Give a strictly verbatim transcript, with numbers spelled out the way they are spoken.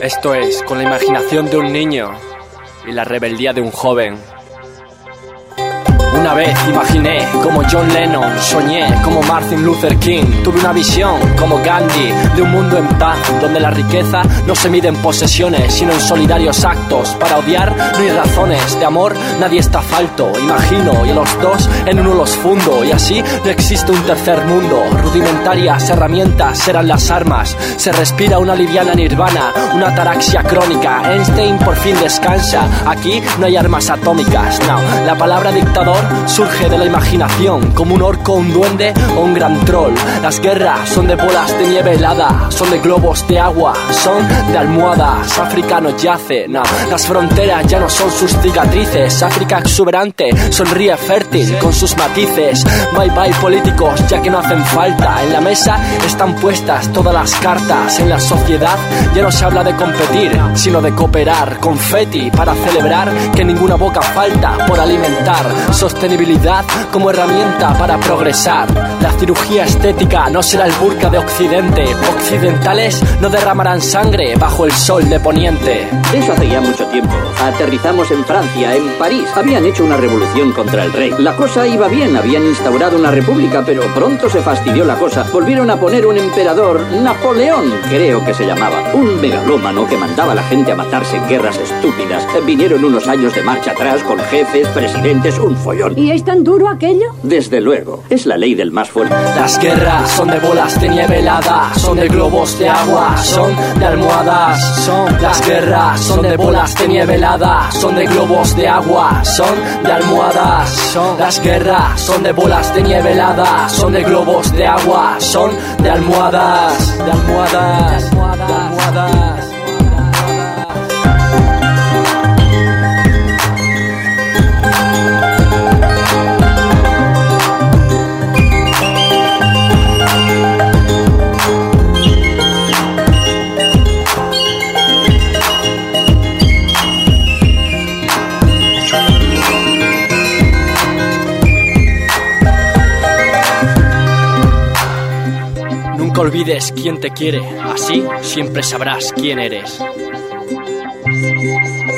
Esto es Con la imaginación de un niño y la rebeldía de un joven. Una vez imaginé como John Lennon, soñé como Martin Luther King. Tuve una visión como Gandhi de un mundo en paz, donde la riqueza no se mide en posesiones, sino en solidarios actos. Para odiar no hay razones, de amor nadie está falto. Imagino y a los dos en uno los fundo, y así no existe un tercer mundo. Rudimentarias herramientas serán las armas. Se respira una liviana nirvana, una ataraxia crónica. Einstein por fin descansa. Aquí no hay armas atómicas, no. La palabra dictador surge de la imaginación, como un orco, un duende o un gran troll. Las guerras son de bolas de nieve helada, son de globos de agua, son de almohadas. África no yace, no. Las fronteras ya no son sus cicatrices. África exuberante, sonríe fértil con sus matices. Bye bye políticos, ya que no hacen falta. En la mesa están puestas todas las cartas. En la sociedad ya no se habla de competir, sino de cooperar. Confeti para celebrar que ninguna boca falta por alimentar. Sostenibilidad como herramienta para progresar. La cirugía estética no será el burka de Occidente. Occidentales no derramarán sangre bajo el sol de Poniente. Eso hace ya mucho tiempo. Aterrizamos en Francia, en París. Habían hecho una revolución contra el rey. La cosa iba bien, habían instaurado una república, pero pronto se fastidió la cosa. Volvieron a poner un emperador, Napoleón, creo que se llamaba. Un megalómano que mandaba a la gente a matarse en guerras estúpidas. Vinieron unos años de marcha atrás con jefes, presidentes, un follón. ¿Y es tan duro aquello? Desde luego, es la ley del más fuerte. Las guerras son de bolas de nieve helada, son de globos de agua, son de almohadas. Son las guerras son de bolas de nieve helada, son de globos de agua, son de almohadas. Son las guerras son de bolas de nieve helada, son de globos de agua, son de almohadas, de almohadas, de almohadas. Nunca olvides quién te quiere, así siempre sabrás quién eres.